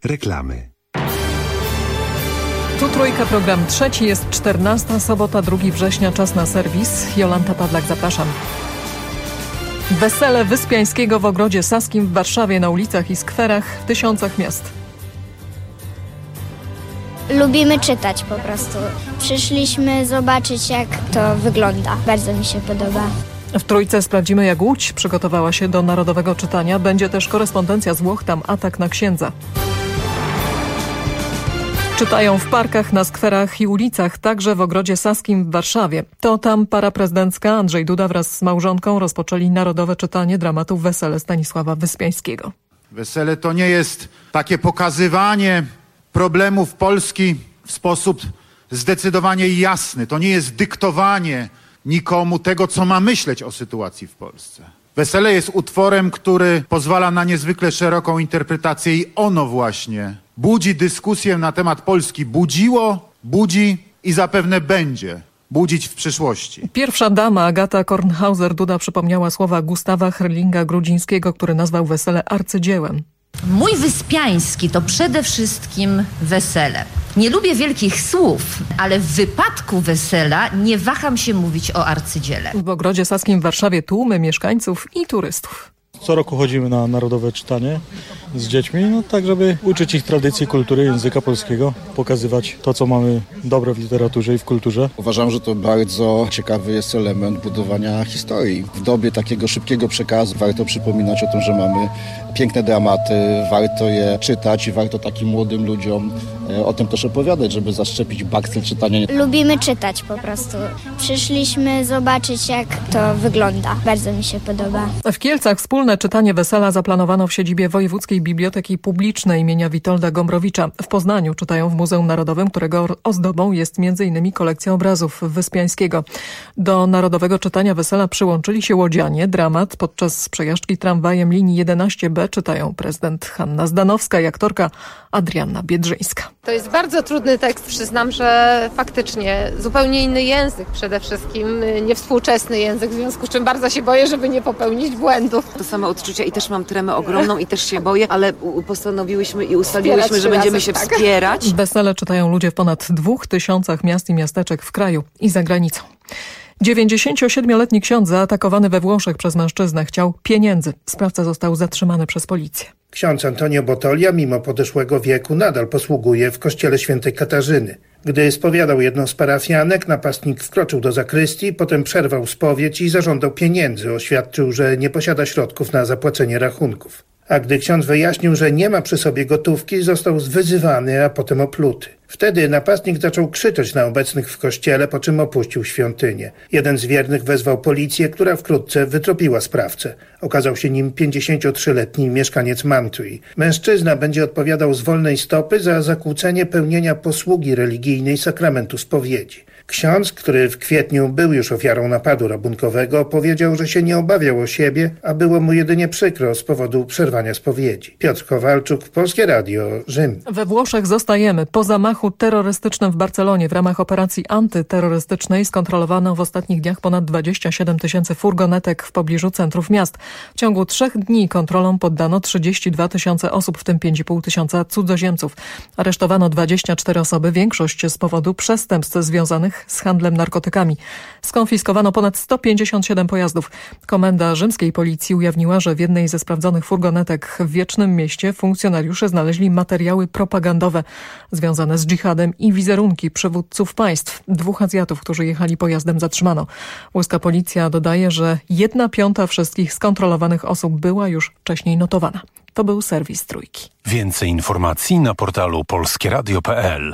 Reklamy. Tu Trójka, program trzeci, jest 14, sobota, 2 września, czas na serwis. Jolanta Pawlak, zapraszam. Wesele Wyspiańskiego w Ogrodzie Saskim w Warszawie, na ulicach i skwerach w tysiącach miast. Lubimy czytać po prostu. Przyszliśmy zobaczyć, jak to wygląda. Bardzo mi się podoba. W Trójce sprawdzimy, jak Łódź przygotowała się do Narodowego Czytania. Będzie też korespondencja z Włoch, tam atak na księdza. Czytają w parkach, na skwerach i ulicach, także w Ogrodzie Saskim w Warszawie. To tam para prezydencka Andrzej Duda wraz z małżonką rozpoczęli Narodowe Czytanie dramatów Wesele Stanisława Wyspiańskiego. Wesele to nie jest takie pokazywanie problemów Polski w sposób zdecydowanie jasny. To nie jest dyktowanie nikomu tego, co ma myśleć o sytuacji w Polsce. Wesele jest utworem, który pozwala na niezwykle szeroką interpretację i ono właśnie budzi dyskusję na temat Polski. Budziło, budzi i zapewne będzie budzić w przyszłości. Pierwsza dama Agata Kornhauser-Duda przypomniała słowa Gustawa Herlinga-Grudzińskiego, który nazwał wesele arcydziełem. Mój Wyspiański to przede wszystkim wesele. Nie lubię wielkich słów, ale w wypadku wesela nie waham się mówić o arcydziele. W Ogrodzie Saskim w Warszawie tłumy mieszkańców i turystów. Co roku chodzimy na Narodowe Czytanie z dziećmi, tak żeby uczyć ich tradycji, kultury, języka polskiego, pokazywać to, co mamy dobre w literaturze i w kulturze. Uważam, że to bardzo ciekawy jest element budowania historii. W dobie takiego szybkiego przekazu warto przypominać o tym, że mamy piękne dramaty, warto je czytać i warto takim młodym ludziom o tym też opowiadać, żeby zaszczepić bakcyl czytania. Lubimy czytać po prostu. Przyszliśmy zobaczyć, jak to wygląda. Bardzo mi się podoba. W Kielcach wspólne czytanie wesela zaplanowano w siedzibie Wojewódzkiej Biblioteki Publicznej imienia Witolda Gombrowicza. W Poznaniu czytają w Muzeum Narodowym, którego ozdobą jest m.in. kolekcja obrazów Wyspiańskiego. Do Narodowego Czytania wesela przyłączyli się łodzianie. Dramat podczas przejażdżki tramwajem linii 11B czytają prezydent Hanna Zdanowska i aktorka Adrianna Biedrzyńska. To jest bardzo trudny tekst. Przyznam, że faktycznie zupełnie inny język przede wszystkim, niewspółczesny język, w związku z czym bardzo się boję, żeby nie popełnić błędów. To same odczucia i też mam tremę ogromną i też się boję, ale postanowiłyśmy i ustaliłyśmy, że będziemy się wspierać. Wesele czytają ludzie w ponad 2000 miast i miasteczek w kraju i za granicą. 97-letni ksiądz zaatakowany we Włoszech przez mężczyznę chciał pieniędzy. Sprawca został zatrzymany przez policję. Ksiądz Antonio Botolia, mimo podeszłego wieku, nadal posługuje w kościele świętej Katarzyny. Gdy spowiadał jedną z parafianek, napastnik wkroczył do zakrystii, potem przerwał spowiedź i zażądał pieniędzy. Oświadczył, że nie posiada środków na zapłacenie rachunków. A gdy ksiądz wyjaśnił, że nie ma przy sobie gotówki, został wyzywany, a potem opluty. Wtedy napastnik zaczął krzyczeć na obecnych w kościele, po czym opuścił świątynię. Jeden z wiernych wezwał policję, która wkrótce wytropiła sprawcę. Okazał się nim 53-letni mieszkaniec Mantui. Mężczyzna będzie odpowiadał z wolnej stopy za zakłócenie pełnienia posługi religijnej sakramentu spowiedzi. Ksiądz, który w kwietniu był już ofiarą napadu rabunkowego, powiedział, że się nie obawiał o siebie, a było mu jedynie przykro z powodu przerwania spowiedzi. Piotr Kowalczuk, Polskie Radio, Rzym. We Włoszech zostajemy. Po zamachu terrorystycznym w Barcelonie w ramach operacji antyterrorystycznej skontrolowano w ostatnich dniach ponad 27 000 furgonetek w pobliżu centrów miast. W ciągu 3 dni kontrolom poddano 32 000 osób, w tym 5,5 tysiąca cudzoziemców. Aresztowano 24 osoby, większość z powodu przestępstw związanych z handlem narkotykami. Skonfiskowano ponad 157 pojazdów. Komenda rzymskiej policji ujawniła, że w jednej ze sprawdzonych furgonetek w Wiecznym Mieście funkcjonariusze znaleźli materiały propagandowe związane z dżihadem i wizerunki przywódców państw. 2 Azjatów, którzy jechali pojazdem, zatrzymano. Włoska policja dodaje, że 1/5 wszystkich skontrolowanych osób była już wcześniej notowana. To był serwis Trójki. Więcej informacji na portalu polskieradio.pl.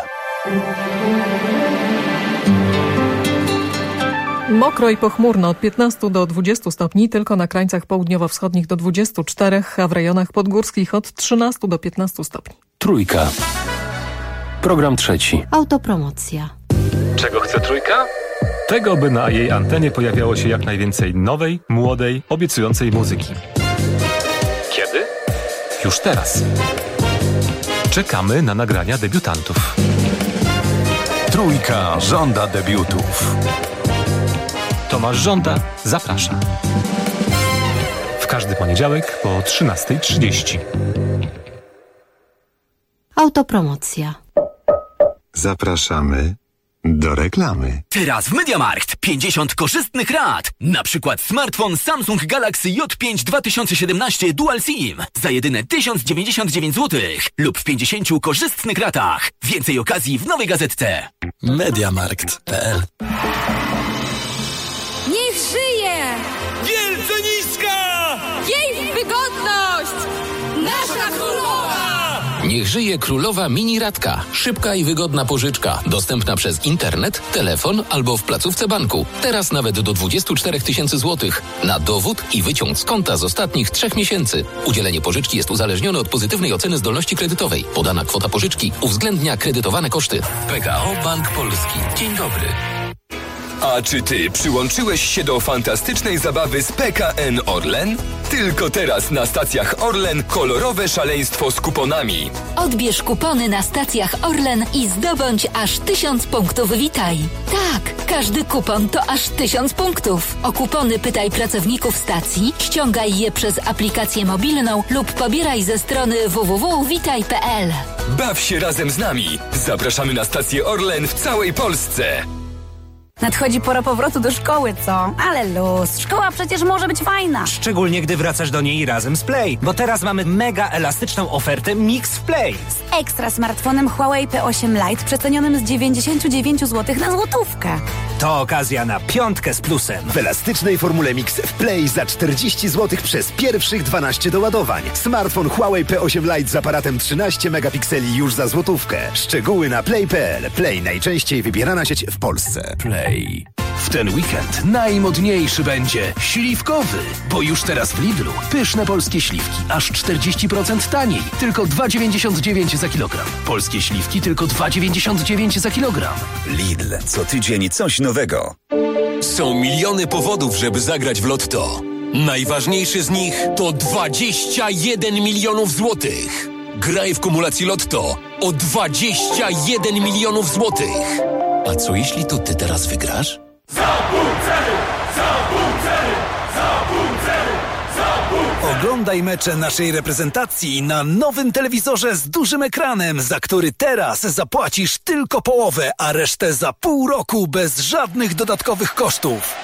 Mokro i pochmurno od 15 do 20 stopni, tylko na krańcach południowo-wschodnich do 24, a w rejonach podgórskich od 13 do 15 stopni. Trójka. Program trzeci. Autopromocja. Czego chce Trójka? Tego, by na jej antenie pojawiało się jak najwięcej nowej, młodej, obiecującej muzyki. Kiedy? Już teraz. Czekamy na nagrania debiutantów. Trójka żąda debiutów. Tomasz Żąda zaprasza. W każdy poniedziałek po 13:30. Autopromocja. Zapraszamy do reklamy. Teraz w MediaMarkt 50 korzystnych rat. Na przykład smartfon Samsung Galaxy J5 2017 Dual SIM za jedyne 1099 zł lub w 50 korzystnych ratach. Więcej okazji w nowej gazetce. MediaMarkt.pl. Niech żyje! Wielce niska! Jej wygodność! Nasza królowa! Niech żyje królowa mini radka. Szybka i wygodna pożyczka. Dostępna przez internet, telefon albo w placówce banku. Teraz nawet do 24 000 złotych. Na dowód i wyciąg z konta z ostatnich 3 miesięcy. Udzielenie pożyczki jest uzależnione od pozytywnej oceny zdolności kredytowej. Podana kwota pożyczki uwzględnia kredytowane koszty. PKO Bank Polski. Dzień dobry. A czy ty przyłączyłeś się do fantastycznej zabawy z PKN Orlen? Tylko teraz na stacjach Orlen kolorowe szaleństwo z kuponami. Odbierz kupony na stacjach Orlen i zdobądź aż 1000 punktów Witaj. Tak, każdy kupon to aż 1000 punktów. O kupony pytaj pracowników stacji, ściągaj je przez aplikację mobilną lub pobieraj ze strony www.witaj.pl. Baw się razem z nami. Zapraszamy na stację Orlen w całej Polsce. Nadchodzi pora powrotu do szkoły, co? Ale luz. Szkoła przecież może być fajna. Szczególnie, gdy wracasz do niej razem z Play. Bo teraz mamy mega elastyczną ofertę Mix w Play. Z ekstra smartfonem Huawei P8 Lite przecenionym z 99 zł na złotówkę. To okazja na 5 z plusem. W elastycznej formule Mix w Play za 40 zł przez pierwszych 12 doładowań. Smartfon Huawei P8 Lite z aparatem 13 megapikseli już za złotówkę. Szczegóły na play.pl. Play najczęściej wybierana sieć w Polsce. Play. W ten weekend najmodniejszy będzie śliwkowy, bo już teraz w Lidlu pyszne polskie śliwki aż 40% taniej, tylko 2,99 za kilogram. Polskie śliwki tylko 2,99 za kilogram. Lidl, co tydzień coś nowego. Są miliony powodów, żeby zagrać w Lotto. Najważniejszy z nich to 21 milionów złotych. Graj w kumulacji Lotto o 21 milionów złotych. A co jeśli to ty teraz wygrasz? Oglądaj mecze naszej reprezentacji na nowym telewizorze z dużym ekranem, za który teraz zapłacisz tylko połowę, a resztę za pół roku bez żadnych dodatkowych kosztów.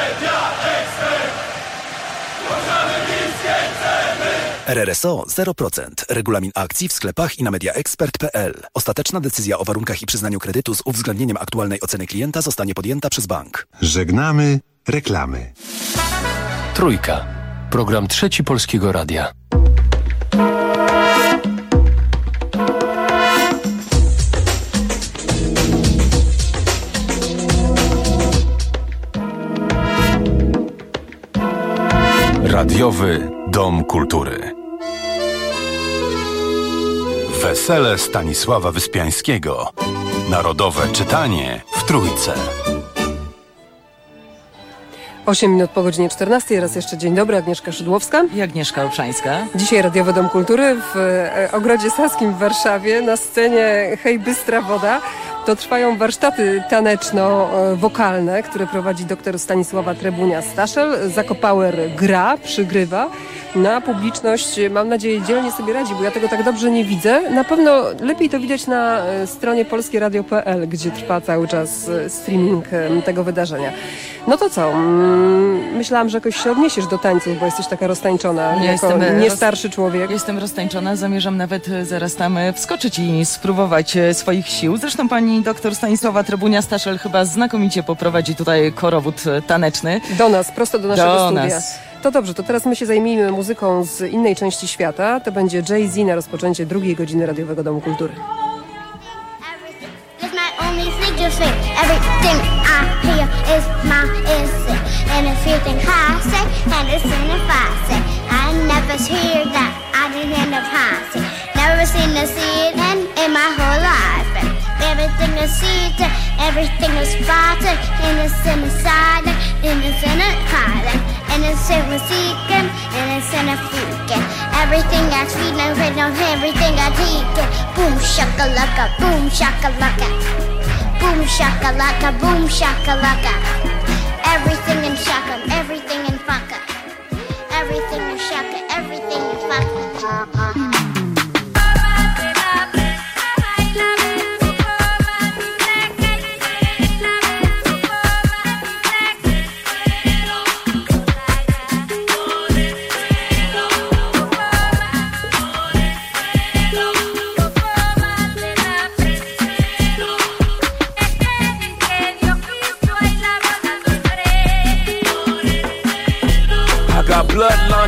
RRSO 0%. Regulamin akcji w sklepach i na mediaexpert.pl. Ostateczna decyzja o warunkach i przyznaniu kredytu z uwzględnieniem aktualnej oceny klienta zostanie podjęta przez bank. Żegnamy reklamy. Trójka. Program Trzeci Polskiego Radia. Radiowy Dom Kultury. Wesele Stanisława Wyspiańskiego. Narodowe czytanie w Trójce. 8 minut po godzinie 14. Raz jeszcze dzień dobry. Agnieszka Szydłowska i Agnieszka Olszańska. Dzisiaj Radiowy Dom Kultury w Ogrodzie Saskim w Warszawie. Na scenie Hej Bystra Woda. To trwają warsztaty taneczno-wokalne, które prowadzi dr Stanisława Trebunia-Staszel. Zakopauer gra, przygrywa. Na publiczność, mam nadzieję, dzielnie sobie radzi, bo ja tego tak dobrze nie widzę. Na pewno lepiej to widać na stronie polskieradio.pl, gdzie trwa cały czas streaming tego wydarzenia. No to co? Myślałam, że jakoś się odniesiesz do tańców, bo jesteś taka roztańczona, jako nie starszy człowiek. Jestem roztańczona, zamierzam nawet zaraz tam wskoczyć i spróbować swoich sił. Zresztą pani doktor Stanisława Trebunia-Staszel chyba znakomicie poprowadzi tutaj korowód taneczny. Do nas, prosto do naszego studia. To dobrze, to teraz my się zajmijmy muzyką z innej części świata. To będzie Jay-Z na rozpoczęcie drugiej godziny Radiowego Domu Kultury. Everything I hear is my instinct, and if you think I say, and it's in if I say, I never hear that, I didn't hear the posse, never seen a CNN in my whole life, and everything is seen, everything is spotted, and it's in the silent, and it's in a hiding, and it's in the seeking, and it's in a freaking, everything I see, everything I take, boom shakalaka, boom shakalaka. Boom shakalaka, boom shakalaka. Everything in shaka, everything in faka. Everything in shaka, everything in faka.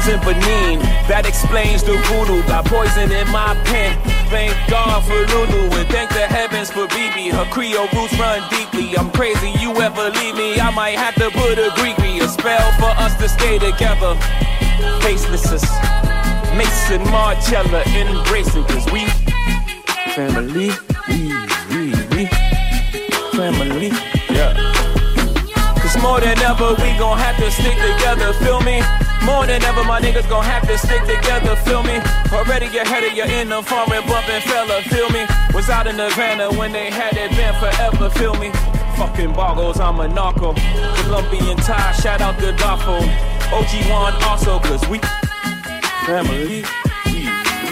cousin Benin. That explains the voodoo. Got poison in my pen. Thank God for Lulu and thank the heavens for BB. Her Creole roots run deeply. I'm crazy, you ever leave me, I might have to put a Greek-y. A spell for us to stay together. Faceless, Mason, Marcella, embracing, cause we family, we family, yeah. Cause more than ever, we gon' have to stick together, feel me? More than ever, my niggas gon' have to stick together, feel me? Already ahead of you in the foreign bumpin' fella, feel me? Was out in Havana when they had it been forever, feel me? Fucking boggles, I'm a narco. Colombian tie, shout out to Dafo. OG1 also, cause we family, we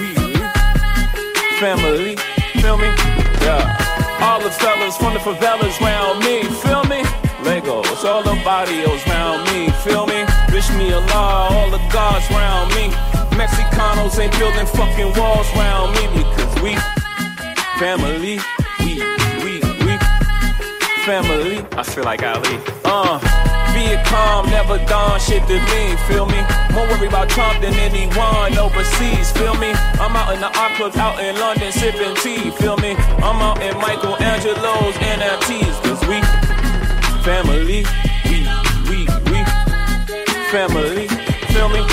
family, feel me? Yeah. All the fellas from the favelas round me, feel me? Legos, all the barrios round me, feel me? Wish me Allah, all the gods round me. Mexicanos ain't building fucking walls round me because we family, we family. I feel like Ali. Vietcong never done shit to me, feel me? More worried about Trump than anyone overseas, feel me? I'm out in the art clubs out in London sipping tea, feel me? I'm out in Michelangelo's NFTs, cause we family, we family, feel me?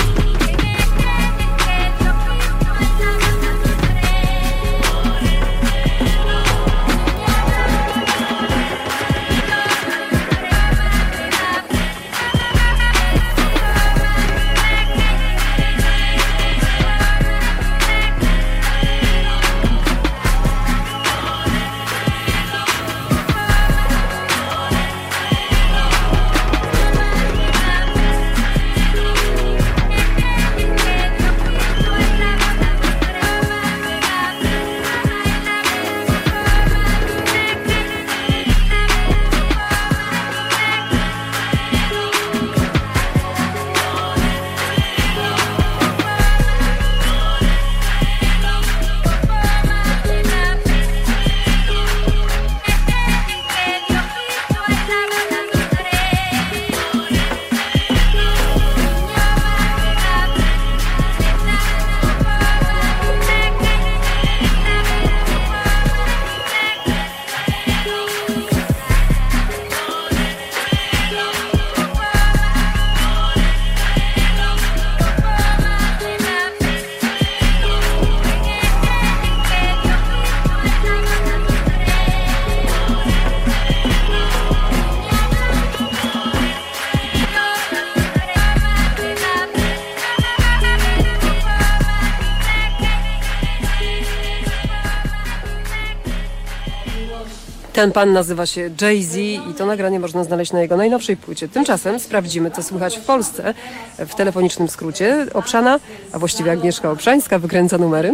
Ten pan nazywa się Jay-Z i to nagranie można znaleźć na jego najnowszej płycie. Tymczasem sprawdzimy, co słychać w Polsce w telefonicznym skrócie. Obszana, a właściwie Agnieszka Obszańska, wykręca numery.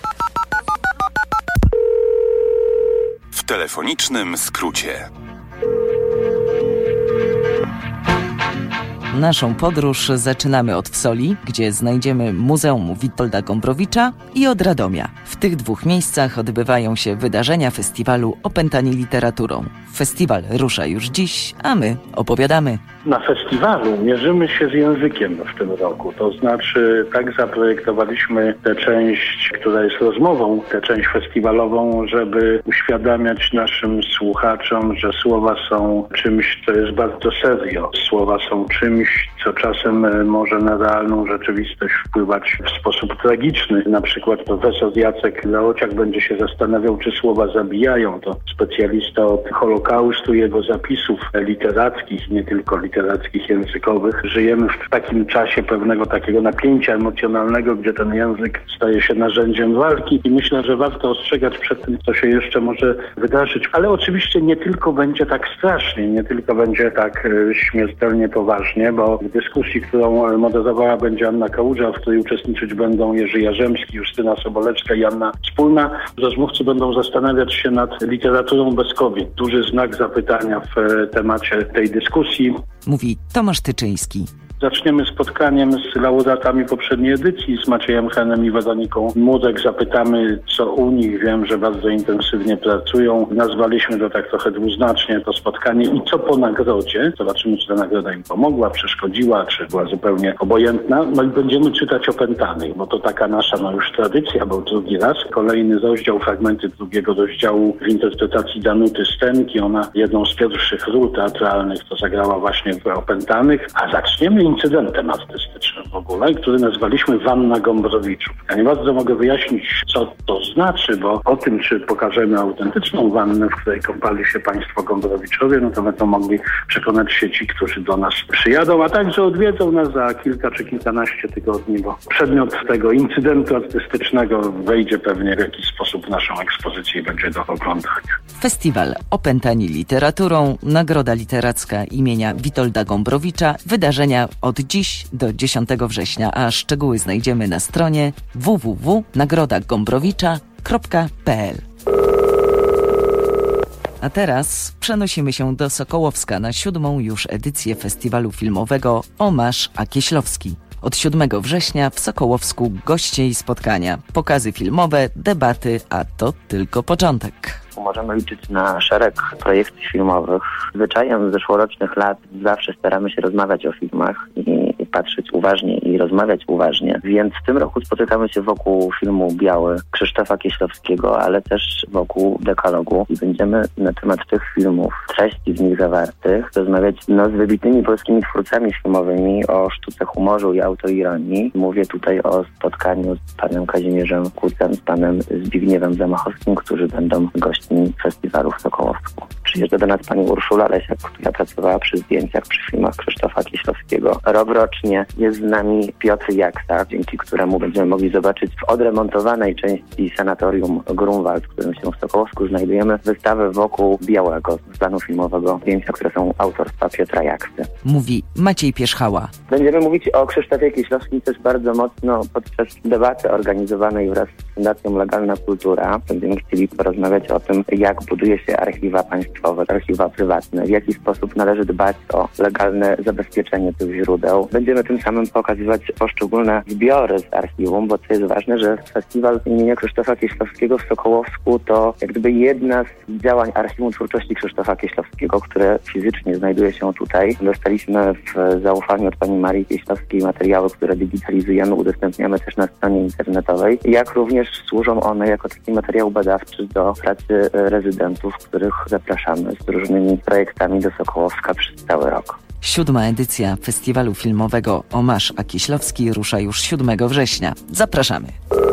W telefonicznym skrócie. Naszą podróż zaczynamy od Wsoli, gdzie znajdziemy Muzeum Witolda Gombrowicza, i od Radomia. W tych dwóch miejscach odbywają się wydarzenia festiwalu Opętani literaturą. Festiwal rusza już dziś, a my opowiadamy. Na festiwalu mierzymy się z językiem w tym roku. To znaczy tak zaprojektowaliśmy tę część, która jest rozmową, tę część festiwalową, żeby uświadamiać naszym słuchaczom, że słowa są czymś, co jest bardzo serio. Słowa są czymś, co czasem może na realną rzeczywistość wpływać w sposób tragiczny. Na przykład profesor Jacek Leociak będzie się zastanawiał, czy słowa zabijają. To specjalista od Holokaustu, jego zapisów literackich, nie tylko literackich, językowych. Żyjemy w takim czasie pewnego takiego napięcia emocjonalnego, gdzie ten język staje się narzędziem walki i myślę, że warto ostrzegać przed tym, co się jeszcze może wydarzyć. Ale oczywiście nie tylko będzie tak strasznie, nie tylko będzie tak śmiertelnie poważnie, bo w dyskusji, którą moderowała będzie Anna Kałuża, w której uczestniczyć będą Jerzy Jarzemski, Justyna Sobolewska i Anna Wspólna. Rozmówcy będą zastanawiać się nad literaturą bez kobiet. Duży znak zapytania w temacie tej dyskusji. Mówi Tomasz Tyczyński. Zaczniemy spotkaniem z laureatami poprzedniej edycji, z Maciejem Henem i Weroniką Murek. Zapytamy, co u nich. Wiem, że bardzo intensywnie pracują. Nazwaliśmy to tak trochę dwuznacznie, to spotkanie i co po nagrodzie. Zobaczymy, czy ta nagroda im pomogła, przeszkodziła, czy była zupełnie obojętna. No i będziemy czytać Opętanych, bo to taka nasza już tradycja, bo drugi raz. Kolejny rozdział, fragmenty drugiego rozdziału w interpretacji Danuty Stenki. Ona jedną z pierwszych ról teatralnych to zagrała właśnie w Opętanych. A zaczniemy incydentem artystycznym w ogóle, który nazwaliśmy Wanna Gombrowicz. Ja nie bardzo mogę wyjaśnić, co to znaczy, bo o tym, czy pokażemy autentyczną wannę, w której kąpali się państwo Gombrowiczowie, no to będą mogli przekonać się ci, którzy do nas przyjadą, a także odwiedzą nas za kilka czy kilkanaście tygodni, bo przedmiot tego incydentu artystycznego wejdzie pewnie w jakiś sposób w naszą ekspozycję i będzie do oglądania. Festiwal Opętani literaturą, nagroda literacka imienia Witolda Gombrowicza, wydarzenia od dziś do 10 września, a szczegóły znajdziemy na stronie www.nagrodagombrowicza.pl. A teraz przenosimy się do Sokołowska na 7. już edycję festiwalu filmowego Omarz A. Kieślowski. Od 7 września w Sokołowsku goście i spotkania, pokazy filmowe, debaty, a to tylko początek. Możemy liczyć na szereg projektów filmowych. Zwyczajem z zeszłorocznych lat zawsze staramy się rozmawiać o filmach i patrzeć uważnie i rozmawiać uważnie. Więc w tym roku spotykamy się wokół filmu Biały Krzysztofa Kieślowskiego, ale też wokół Dekalogu. I będziemy na temat tych filmów, treści w nich zawartych, rozmawiać z wybitnymi polskimi twórcami filmowymi o sztuce humoru i autoironii. Mówię tutaj o spotkaniu z panem Kazimierzem Kucem, z panem Zbigniewem Zamachowskim, którzy będą gośćmi festiwalu w Sokołowsku. Przyjeżdża do nas pani Urszula Lesiak, która pracowała przy zdjęciach, przy filmach Krzysztofa Kieślowskiego. Rokrocznie jest z nami Piotr Jaksa, dzięki któremu będziemy mogli zobaczyć w odremontowanej części sanatorium Grunwald, w którym się w Sokołowsku znajdujemy, wystawę wokół Białego, z planu filmowego, zdjęcia, które są autorstwa Piotra Jaksy. Mówi Maciej Pierzchała. Będziemy mówić o Krzysztofie Kieślowskim też bardzo mocno podczas debaty organizowanej wraz z Fundacją Legalna Kultura. Będziemy chcieli porozmawiać o tym, jak buduje się archiwa państwowe, archiwa prywatne, w jaki sposób należy dbać o legalne zabezpieczenie tych źródeł. Będziemy tym samym pokazywać poszczególne zbiory z archiwum, bo co jest ważne, że festiwal imienia Krzysztofa Kieślowskiego w Sokołowsku to jak gdyby jedna z działań archiwum twórczości Krzysztofa Kieślowskiego, które fizycznie znajduje się tutaj. Dostaliśmy w zaufaniu od pani Marii Kieślowskiej materiały, które digitalizujemy, udostępniamy też na stronie internetowej, jak również służą one jako taki materiał badawczy do pracy rezydentów, których zapraszamy z różnymi projektami do Sokołowska przez cały rok. 7. edycja festiwalu filmowego Omarz A. Kieślowski rusza już 7 września. Zapraszamy.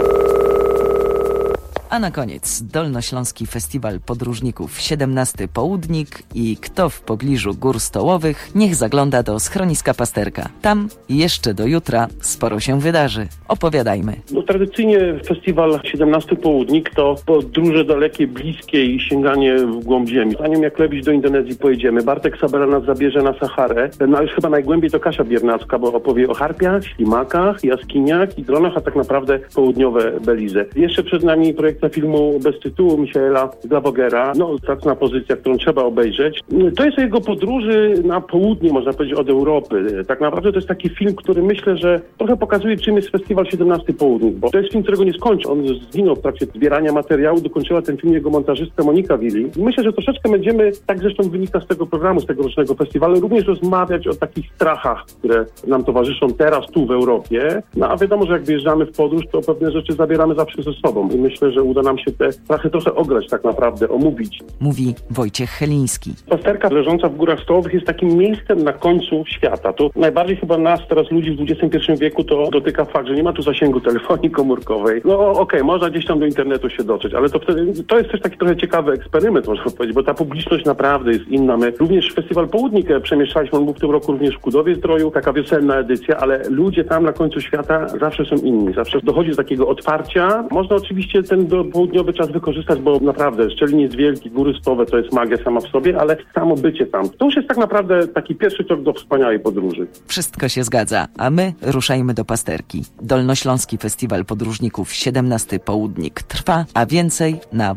A na koniec Dolnośląski Festiwal Podróżników 17 Południk i kto w pobliżu Gór Stołowych, niech zagląda do schroniska Pasterka. Tam jeszcze do jutra sporo się wydarzy. Opowiadajmy. Tradycyjnie festiwal 17 Południk to podróże dalekie, bliskie i sięganie w głąb ziemi. Zanim jak lepiej do Indonezji pojedziemy, Bartek Sabela nas zabierze na Saharę. No już chyba najgłębiej to Kasia Biernacka, bo opowie o harpiach, ślimakach, jaskiniach i dronach, a tak naprawdę południowe Belize. Jeszcze przed nami projekcja filmu bez tytułu Michaela Glabogera. Zacna pozycja, którą trzeba obejrzeć. To jest o jego podróży na południe, można powiedzieć, od Europy. Tak naprawdę to jest taki film, który myślę, że trochę pokazuje, czym jest festiwal 17 Południk, bo to jest film, którego nie skończy. On zginął w trakcie zbierania materiału, dokończyła ten film jego montażystka Monika Willi. I myślę, że troszeczkę będziemy, tak zresztą wynika z tego programu, z tegorocznego festiwalu, również rozmawiać o takich strachach, które nam towarzyszą teraz tu w Europie. A wiadomo, że jak wyjeżdżamy w podróż, to pewne rzeczy zabieramy zawsze ze sobą. I myślę, że uda nam się te strachy trochę ograć tak naprawdę, omówić. Mówi Wojciech Cheliński. Pasterka leżąca w Górach Stołowych jest takim miejscem na końcu świata. To najbardziej chyba nas, teraz ludzi w XXI wieku, to dotyka fakt, że nie ma tu zasięgu telefonii komórkowej. Można gdzieś tam do internetu się dotrzeć, ale to jest też taki trochę ciekawy eksperyment, można powiedzieć, bo ta publiczność naprawdę jest inna. My również Festiwal Południk przemieszczaliśmy, on był w tym roku również w Kudowie-Zdroju, taka wiosenna edycja, ale ludzie tam na końcu świata zawsze są inni, zawsze dochodzi do takiego otwarcia. Można oczywiście ten południowy czas wykorzystać, bo naprawdę Szczelin jest wielki, Góry Stołowe to jest magia sama w sobie, ale samo bycie tam, to już jest tak naprawdę taki pierwszy krok do wspaniałej podróży. Wszystko się zgadza, a my ruszajmy do Pasterki. Dolnośląski Festiwal Podróżników 17 Południk trwa, a więcej na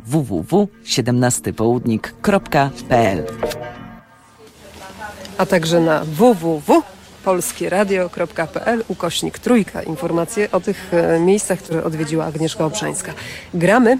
www.17południk.pl. A także na www polskieradio.pl/3. Informacje o tych miejscach, które odwiedziła Agnieszka Obszańska. Gramy.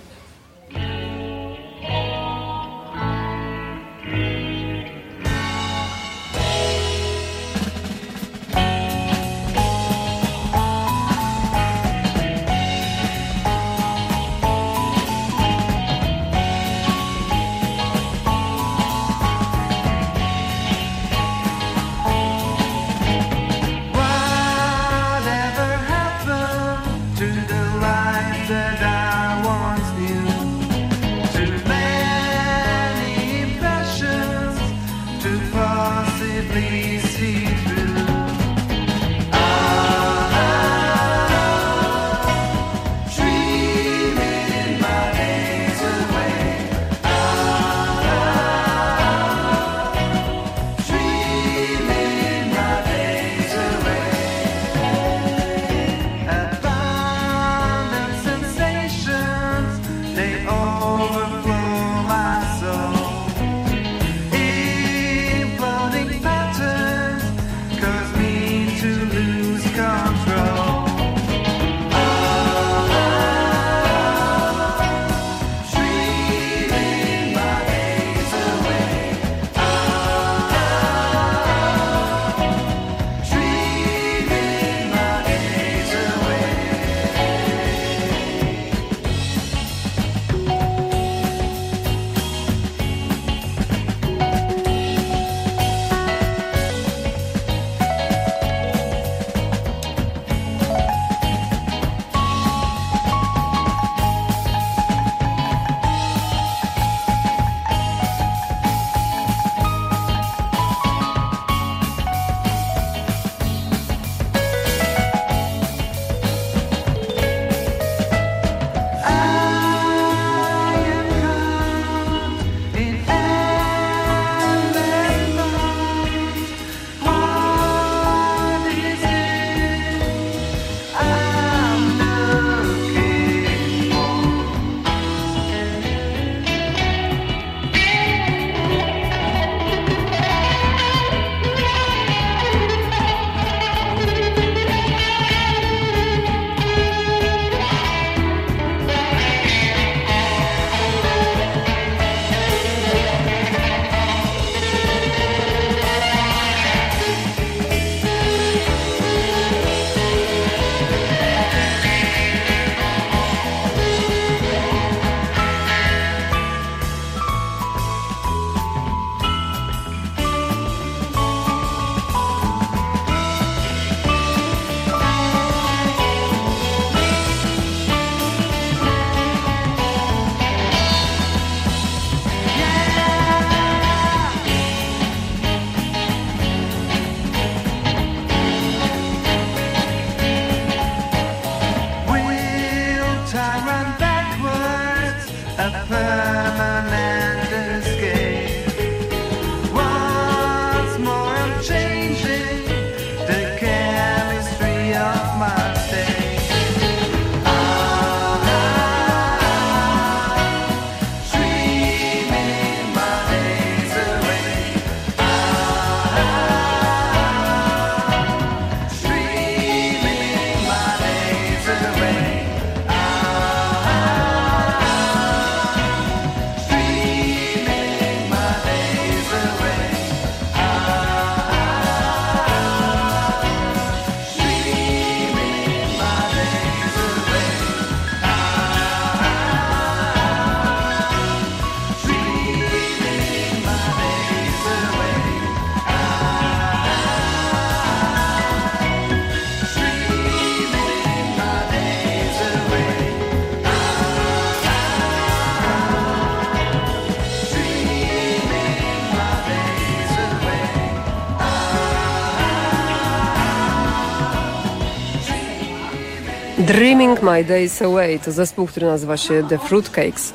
Dreaming My Days Away to zespół, który nazywa się The Fruitcakes.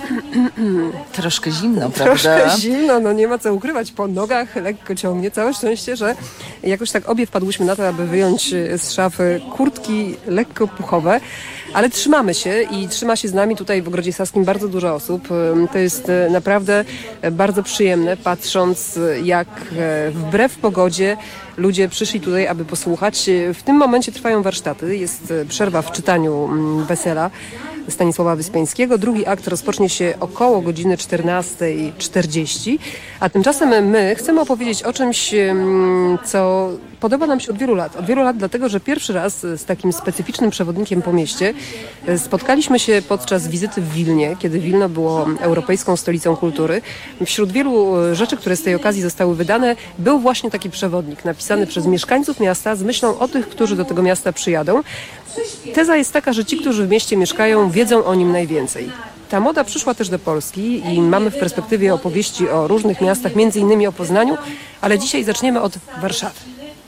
Troszkę zimno, prawda? Troszkę zimno, no nie ma co ukrywać. Po nogach lekko ciągnie. Całe szczęście, że jakoś tak obie wpadłyśmy na to, aby wyjąć z szafy kurtki lekko puchowe. Ale trzymamy się i trzyma się z nami tutaj w Ogrodzie Saskim bardzo dużo osób. To jest naprawdę bardzo przyjemne, patrząc jak wbrew pogodzie ludzie przyszli tutaj, aby posłuchać. W tym momencie trwają warsztaty, jest przerwa w czytaniu Wesela Stanisława Wyspiańskiego. Drugi akt rozpocznie się około godziny 14:40, a tymczasem my chcemy opowiedzieć o czymś, co podoba nam się od wielu lat. Od wielu lat dlatego, że pierwszy raz z takim specyficznym przewodnikiem po mieście spotkaliśmy się podczas wizyty w Wilnie, kiedy Wilno było europejską stolicą kultury. Wśród wielu rzeczy, które z tej okazji zostały wydane, był właśnie taki przewodnik napisany przez mieszkańców miasta z myślą o tych, którzy do tego miasta przyjadą. Teza jest taka, że ci, którzy w mieście mieszkają, wiedzą o nim najwięcej. Ta moda przyszła też do Polski i mamy w perspektywie opowieści o różnych miastach, między innymi o Poznaniu, ale dzisiaj zaczniemy od Warszawy.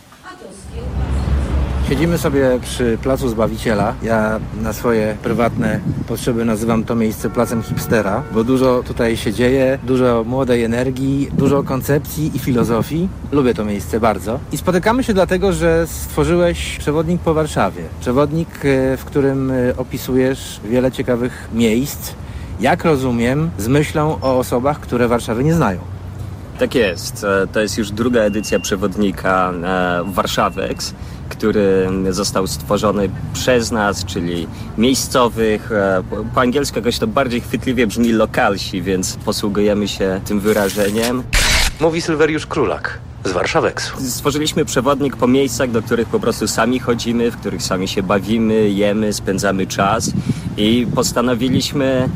Siedzimy sobie przy Placu Zbawiciela. Ja na swoje prywatne potrzeby nazywam to miejsce Placem Hipstera, bo dużo tutaj się dzieje, dużo młodej energii, dużo koncepcji i filozofii. Lubię to miejsce bardzo. I spotykamy się dlatego, że stworzyłeś przewodnik po Warszawie. Przewodnik, w którym opisujesz wiele ciekawych miejsc, jak rozumiem, z myślą o osobach, które Warszawy nie znają. Tak jest. To jest już druga edycja przewodnika Warszawex, który został stworzony przez nas, czyli miejscowych. Po angielsku jakoś to bardziej chwytliwie brzmi lokalsi, więc posługujemy się tym wyrażeniem. Mówi Sylweriusz Królak z Warszaweksu. Stworzyliśmy przewodnik po miejscach, do których po prostu sami chodzimy, w których sami się bawimy, jemy, spędzamy czas i postanowiliśmy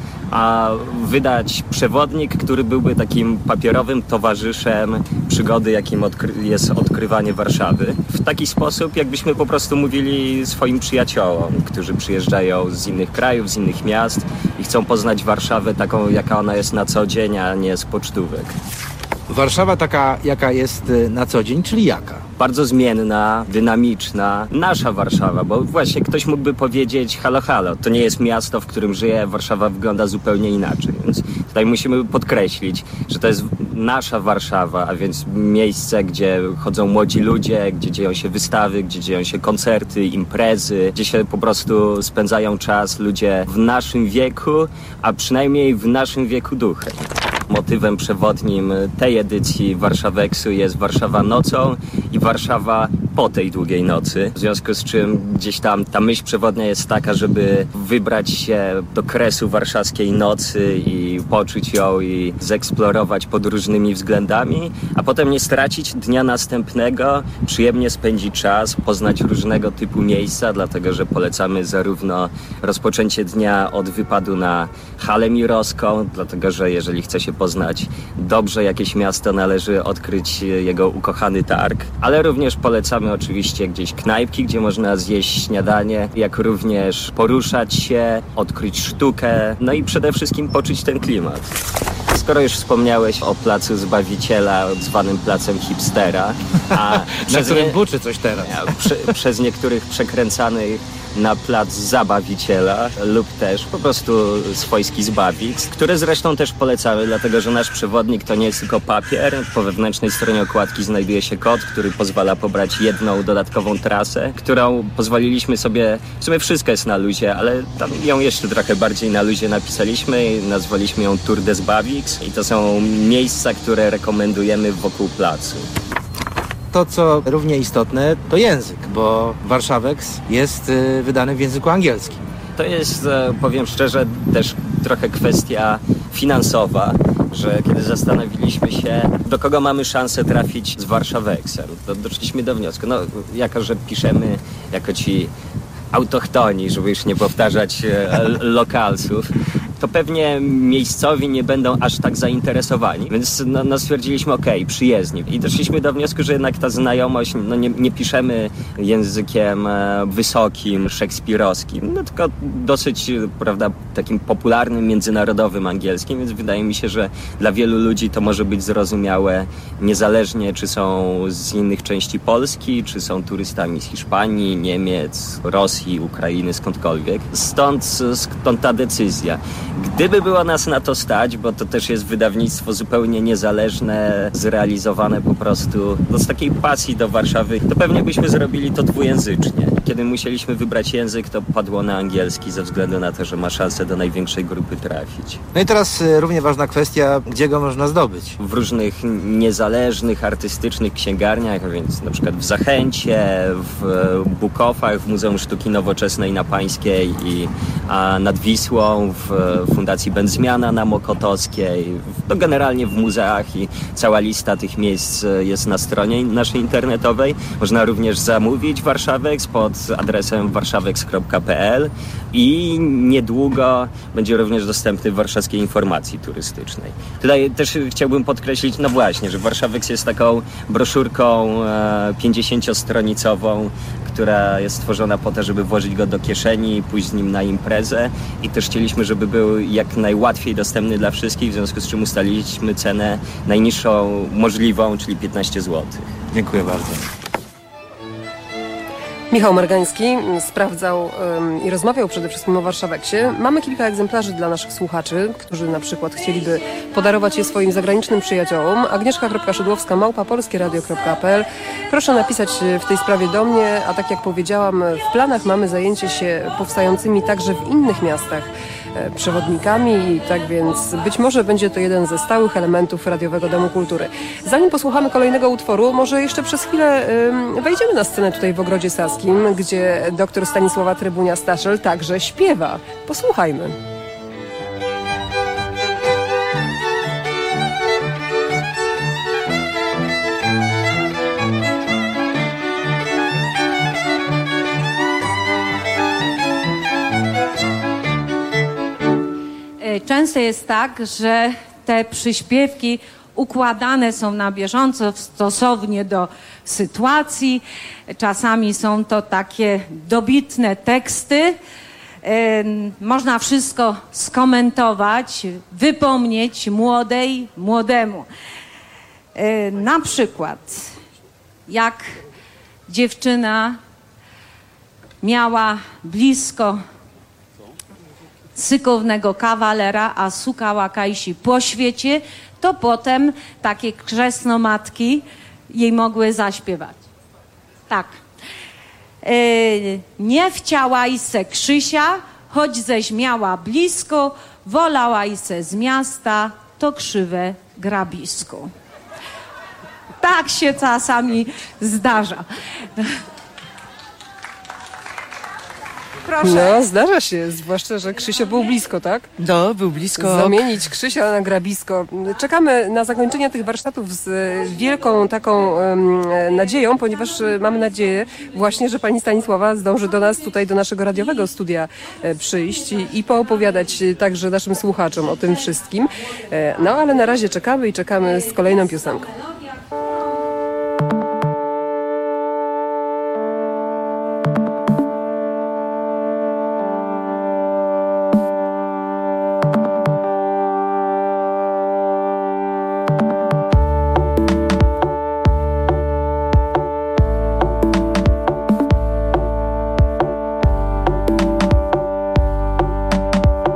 wydać przewodnik, który byłby takim papierowym towarzyszem przygody, jakim jest odkrywanie Warszawy. W taki sposób, jakbyśmy po prostu mówili swoim przyjaciołom, którzy przyjeżdżają z innych krajów, z innych miast i chcą poznać Warszawę taką, jaka ona jest na co dzień, a nie z pocztówek. Warszawa taka, jaka jest na co dzień, czyli jaka? Bardzo zmienna, dynamiczna, nasza Warszawa, bo właśnie ktoś mógłby powiedzieć halo, halo, to nie jest miasto, w którym żyję, Warszawa wygląda zupełnie inaczej, więc tutaj musimy podkreślić, że to jest nasza Warszawa, a więc miejsce, gdzie chodzą młodzi ludzie, gdzie dzieją się wystawy, gdzie dzieją się koncerty, imprezy, gdzie się po prostu spędzają czas ludzie w naszym wieku, a przynajmniej w naszym wieku duchem. Motywem przewodnim tej edycji Warszaweksu jest Warszawa nocą i Warszawa po tej długiej nocy. W związku z czym gdzieś tam ta myśl przewodnia jest taka, żeby wybrać się do kresu warszawskiej nocy i poczuć ją i zeksplorować pod różnymi względami, a potem nie stracić dnia następnego, przyjemnie spędzić czas, poznać różnego typu miejsca, dlatego że polecamy zarówno rozpoczęcie dnia od wypadu na Halę Mirowską, dlatego że jeżeli chce się poznać dobrze jakieś miasto, należy odkryć jego ukochany targ, ale również polecamy oczywiście gdzieś knajpki, gdzie można zjeść śniadanie, jak również poruszać się, odkryć sztukę, no i przede wszystkim poczuć ten klimat. Skoro już wspomniałeś o Placu Zbawiciela, zwanym Placem Hipstera, na którym buczy coś teraz. Przez niektórych przekręcanych na Plac Zabawiciela lub też po prostu swojski Zbawic, które zresztą też polecamy, dlatego że nasz przewodnik to nie jest tylko papier. Po wewnętrznej stronie okładki znajduje się kod, który pozwala pobrać jedną dodatkową trasę, którą pozwoliliśmy sobie, w sumie wszystko jest na luzie, ale tam ją jeszcze trochę bardziej na luzie napisaliśmy i nazwaliśmy ją Tour de Zbawic i to są miejsca, które rekomendujemy wokół placu. To, co równie istotne, to język, bo Warszaweks jest wydany w języku angielskim. To jest, powiem szczerze, też trochę kwestia finansowa, że kiedy zastanowiliśmy się, do kogo mamy szansę trafić z Warszaweksem, to doszliśmy do wniosku, no jako, że piszemy jako ci autochtoni, żeby już nie powtarzać lokalsów, to pewnie miejscowi nie będą aż tak zainteresowani. Więc stwierdziliśmy, przyjezdni. I doszliśmy do wniosku, że jednak ta znajomość, nie piszemy językiem wysokim, szekspirowskim, tylko dosyć, prawda, takim popularnym, międzynarodowym angielskim, więc wydaje mi się, że dla wielu ludzi to może być zrozumiałe, niezależnie czy są z innych części Polski, czy są turystami z Hiszpanii, Niemiec, Rosji, Ukrainy, skądkolwiek. Stąd ta decyzja. Gdyby było nas na to stać, bo to też jest wydawnictwo zupełnie niezależne, zrealizowane po prostu z takiej pasji do Warszawy, to pewnie byśmy zrobili to dwujęzycznie. Kiedy musieliśmy wybrać język, to padło na angielski ze względu na to, że ma szansę do największej grupy trafić. No i teraz równie ważna kwestia, gdzie go można zdobyć? W różnych niezależnych, artystycznych księgarniach, a więc na przykład w Zachęcie, w Bukowach, w Muzeum Sztuki Nowoczesnej na Pańskiej i nad Wisłą, w Fundacji Będzmiana na Mokotowskiej, no generalnie w muzeach i cała lista tych miejsc jest na stronie naszej internetowej. Można również zamówić Warszawex pod adresem warszawex.pl i niedługo będzie również dostępny w Warszawskiej Informacji Turystycznej. Tutaj też chciałbym podkreślić, no właśnie, że Warszawex jest taką broszurką 50-stronicową, która jest stworzona po to, żeby włożyć go do kieszeni i pójść z nim na imprezę i też chcieliśmy, żeby był jak najłatwiej dostępny dla wszystkich, w związku z czym ustaliliśmy cenę najniższą możliwą, czyli 15 zł. Dziękuję bardzo. Michał Margański sprawdzał i rozmawiał przede wszystkim o Warszaweksie. Mamy kilka egzemplarzy dla naszych słuchaczy, którzy na przykład chcieliby podarować je swoim zagranicznym przyjaciołom. Agnieszka.Szydłowska@polskieradio.pl. Proszę napisać w tej sprawie do mnie, a tak jak powiedziałam, w planach mamy zajęcie się powstającymi także w innych miastach przewodnikami i tak więc być może będzie to jeden ze stałych elementów Radiowego Domu Kultury. Zanim posłuchamy kolejnego utworu, może jeszcze przez chwilę wejdziemy na scenę tutaj w Ogrodzie Saskim, gdzie dr Stanisława Trybunia-Staszel także śpiewa. Posłuchajmy. Często jest tak, że te przyśpiewki układane są na bieżąco stosownie do sytuacji. Czasami są to takie dobitne teksty. Można wszystko skomentować, wypomnieć młodemu. Na przykład, jak dziewczyna miała blisko cykownego kawalera, a szukała Kajsi po świecie, to potem takie krzesnomatki jej mogły zaśpiewać. Tak. Nie chciała se Krzysia, choć ześ miała blisko, wolała se z miasta, to krzywe grabisko. Tak się czasami zdarza. Proszę. No, zdarza się, zwłaszcza, że Krzysio był blisko, tak? No, był blisko. Zamienić Krzysia na grabisko. Czekamy na zakończenie tych warsztatów z wielką taką nadzieją, ponieważ mamy nadzieję właśnie, że pani Stanisława zdąży do nas tutaj, do naszego radiowego studia przyjść i poopowiadać także naszym słuchaczom o tym wszystkim. No, ale na razie czekamy i czekamy z kolejną piosenką.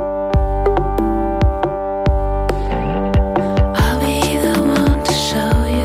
I'll be the one to show you.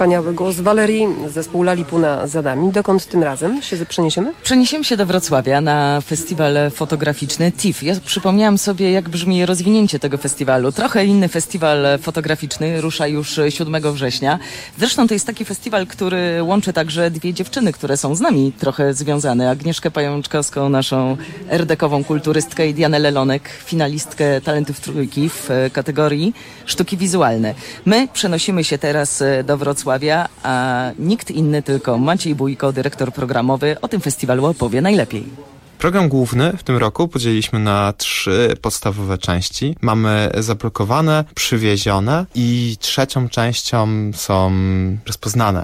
wspaniały głos. Walerii, zespół Lalipuna za nami. Dokąd tym razem się przeniesiemy? Przeniesiemy się do Wrocławia na festiwal fotograficzny TIFF. Ja przypomniałam sobie, jak brzmi rozwinięcie tego festiwalu. Trochę inny festiwal fotograficzny rusza już 7 września. Zresztą to jest taki festiwal, który łączy także dwie dziewczyny, które są z nami trochę związane. Agnieszkę Pajączkowską, naszą erdekową kulturystkę, i Dianę Lelonek, finalistkę Talentów Trójki w kategorii sztuki wizualne. My przenosimy się teraz do Wrocławia, a nikt inny, tylko Maciej Bójko, dyrektor programowy, o tym festiwalu opowie najlepiej. Program główny w tym roku podzieliliśmy na 3 podstawowe części. Mamy zablokowane, przywiezione i trzecią częścią są rozpoznane.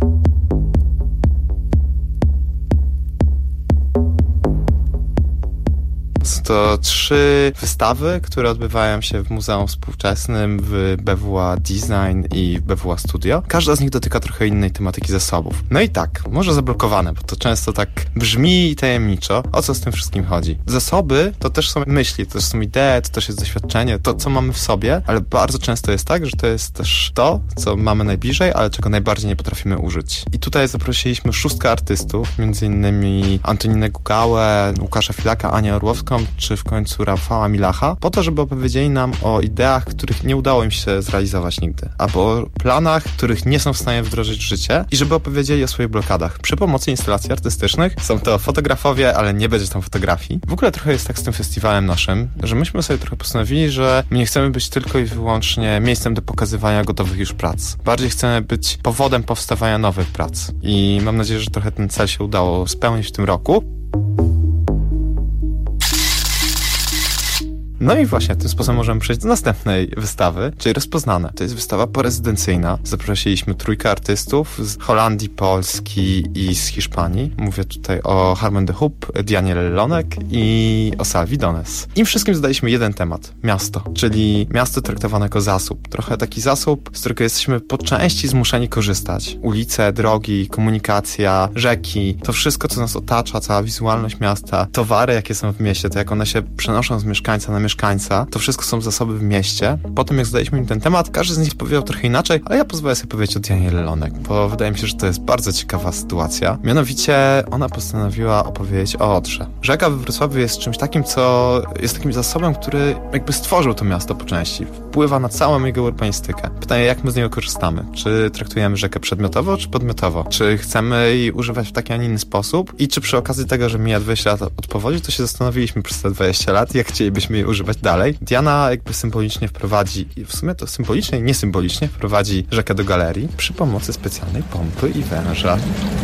Są to 3 wystawy, które odbywają się w Muzeum Współczesnym, w BWA Design i w BWA Studio. Każda z nich dotyka trochę innej tematyki zasobów. No i tak, może zablokowane, bo to często tak brzmi tajemniczo. O co z tym wszystkim chodzi? Zasoby to też są myśli, to też są idee, to też jest doświadczenie, to co mamy w sobie, ale bardzo często jest tak, że to jest też to, co mamy najbliżej, ale czego najbardziej nie potrafimy użyć. I tutaj zaprosiliśmy 6 artystów, między innymi Antoninę Gugałę, Łukasza Filaka, Anię Orłowską, czy w końcu Rafała Milacha, po to, żeby opowiedzieli nam o ideach, których nie udało im się zrealizować nigdy, albo o planach, których nie są w stanie wdrożyć w życie, i żeby opowiedzieli o swoich blokadach. Przy pomocy instalacji artystycznych są to fotografowie, ale nie będzie tam fotografii. W ogóle trochę jest tak z tym festiwalem naszym, że myśmy sobie trochę postanowili, że my nie chcemy być tylko i wyłącznie miejscem do pokazywania gotowych już prac. Bardziej chcemy być powodem powstawania nowych prac. I mam nadzieję, że trochę ten cel się udało spełnić w tym roku. No i właśnie tym sposobem możemy przejść do następnej wystawy, czyli Rozpoznane. To jest wystawa porezydencyjna. Zaprosiliśmy 3 artystów z Holandii, Polski i z Hiszpanii. Mówię tutaj o Harmen de Hoop, Dianie Lelonek i o Salvi Dones. Im wszystkim zadaliśmy jeden temat. Miasto, czyli miasto traktowane jako zasób. Trochę taki zasób, z którego jesteśmy po części zmuszeni korzystać. Ulice, drogi, komunikacja, rzeki, to wszystko, co nas otacza, cała wizualność miasta, towary, jakie są w mieście, to jak one się przenoszą z mieszkańca na mieszkańca, to wszystko są zasoby w mieście. Potem jak zadaliśmy im ten temat, każdy z nich powiedział trochę inaczej, ale ja pozwolę sobie powiedzieć o Dianie Lelonek, bo wydaje mi się, że to jest bardzo ciekawa sytuacja. Mianowicie ona postanowiła opowiedzieć o Odrze. Rzeka we Wrocławiu jest czymś takim, co jest takim zasobem, który jakby stworzył to miasto po części. Wpływa na całą jego urbanistykę. Pytanie, jak my z niego korzystamy? Czy traktujemy rzekę przedmiotowo, czy podmiotowo? Czy chcemy jej używać w taki, a nie inny sposób? I czy przy okazji tego, że mija 20 lat od powodzi, to się zastanowiliśmy przez te 20 lat, jak chcielibyśmy jej używać dalej. Diana jakby symbolicznie wprowadzi, i w sumie to symbolicznie i niesymbolicznie wprowadzi rzekę do galerii przy pomocy specjalnej pompy i węża.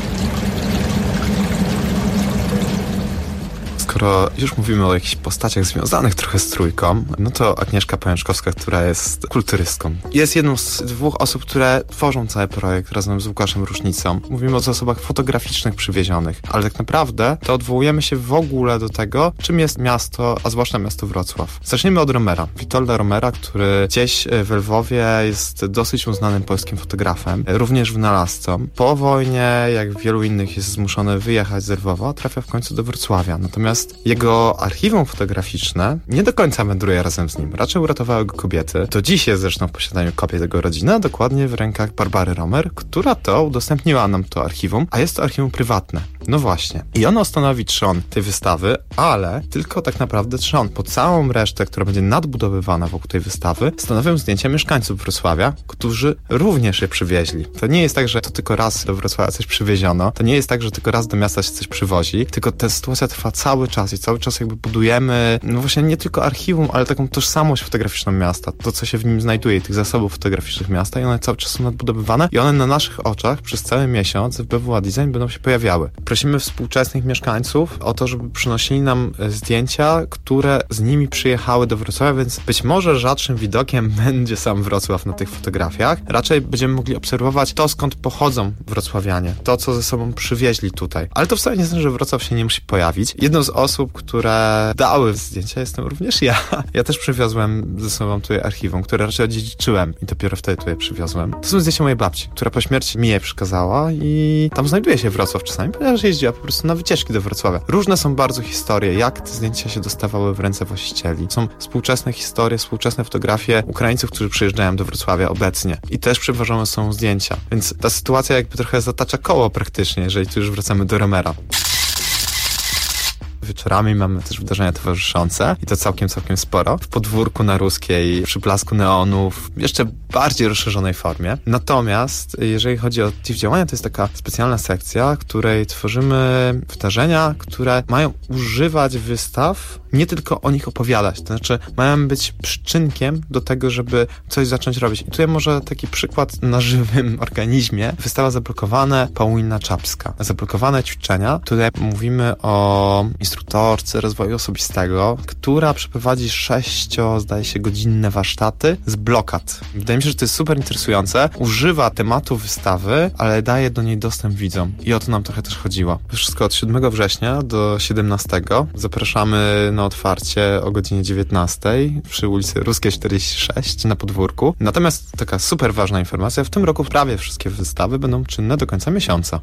Skoro już mówimy o jakichś postaciach związanych trochę z Trójką, no to Agnieszka Pajączkowska, która jest kulturystką. Jest jedną z 2 osób, które tworzą cały projekt razem z Łukaszem Różnicą. Mówimy o zasobach fotograficznych przywiezionych, ale tak naprawdę to odwołujemy się w ogóle do tego, czym jest miasto, a zwłaszcza miasto Wrocław. Zaczniemy od Romera. Witolda Romera, który gdzieś w Lwowie jest dosyć uznanym polskim fotografem, również wynalazcą. Po wojnie, jak wielu innych, jest zmuszony wyjechać z Lwowa, trafia w końcu do Wrocławia. Natomiast jego archiwum fotograficzne nie do końca wędruje razem z nim. Raczej uratowały go kobiety. Do dziś jest zresztą w posiadaniu kobiet jego rodziny, a dokładnie w rękach Barbary Romer, która to udostępniła nam to archiwum, a jest to archiwum prywatne. No właśnie. I ono stanowi trzon tej wystawy, ale tylko tak naprawdę trzon. Po całą resztę, która będzie nadbudowywana wokół tej wystawy, stanowią zdjęcia mieszkańców Wrocławia, którzy również je przywieźli. To nie jest tak, że to tylko raz do Wrocławia coś przywieziono. To nie jest tak, że tylko raz do miasta się coś przywozi, tylko ta sytuacja trwa cały czas i cały czas jakby budujemy, no właśnie nie tylko archiwum, ale taką tożsamość fotograficzną miasta, to co się w nim znajduje, tych zasobów fotograficznych miasta, i one cały czas są nadbudowywane i one na naszych oczach przez cały miesiąc w BWA Design będą się pojawiały. Prosimy współczesnych mieszkańców o to, żeby przynosili nam zdjęcia, które z nimi przyjechały do Wrocławia, więc być może rzadszym widokiem będzie sam Wrocław na tych fotografiach. Raczej będziemy mogli obserwować to, skąd pochodzą wrocławianie, to, co ze sobą przywieźli tutaj. Ale to wcale nie znaczy, że Wrocław się nie musi pojawić. Jedną z osób, które dały zdjęcia, jestem również ja. Ja też przywiozłem ze sobą tutaj archiwum, które raczej odziedziczyłem i dopiero wtedy tutaj przywiozłem. To są zdjęcia mojej babci, która po śmierci mi je przekazała i tam znajduje się Wrocław czasami, ponieważ że jeździła po prostu na wycieczki do Wrocławia. Różne są bardzo historie, jak te zdjęcia się dostawały w ręce właścicieli. Są współczesne historie, współczesne fotografie Ukraińców, którzy przyjeżdżają do Wrocławia obecnie. I też przeważone są zdjęcia. Więc ta sytuacja jakby trochę zatacza koło praktycznie, jeżeli tu już wracamy do Romera. Wieczorami mamy też wydarzenia towarzyszące i to całkiem sporo. W podwórku na Ruskiej, przy blasku neonów, w jeszcze bardziej rozszerzonej formie. Natomiast jeżeli chodzi o TIFF działania, to jest taka specjalna sekcja, w której tworzymy wydarzenia, które mają używać wystaw, nie tylko o nich opowiadać. To znaczy mają być przyczynkiem do tego, żeby coś zacząć robić. I tutaj może taki przykład na żywym organizmie. Wystawa Zablokowane Paulina Czapska. Zablokowane ćwiczenia, tutaj mówimy o instruktorce rozwoju osobistego, która przeprowadzi 6-godzinne warsztaty z blokad. Wydaje mi się, że to jest super interesujące. Używa tematu wystawy, ale daje do niej dostęp widzom. I o to nam trochę też chodziło. Wszystko od 7 września do 17. Zapraszamy na otwarcie o godzinie 19 przy ulicy Ruskiej 46 na podwórku. Natomiast taka super ważna informacja, w tym roku prawie wszystkie wystawy będą czynne do końca miesiąca.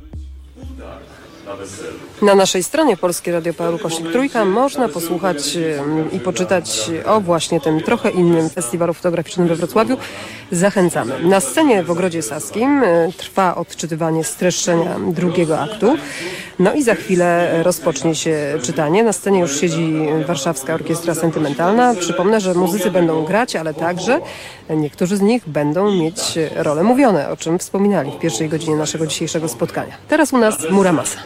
Na naszej stronie polskieradio.pl/trójka można posłuchać i poczytać o właśnie tym trochę innym festiwalu fotograficznym we Wrocławiu. Zachęcamy. Na scenie w Ogrodzie Saskim trwa odczytywanie streszczenia drugiego aktu. No i za chwilę rozpocznie się czytanie. Na scenie już siedzi Warszawska Orkiestra Sentymentalna. Przypomnę, że muzycy będą grać, ale także niektórzy z nich będą mieć role mówione, o czym wspominali w pierwszej godzinie naszego dzisiejszego spotkania. Teraz u nas Muramasa.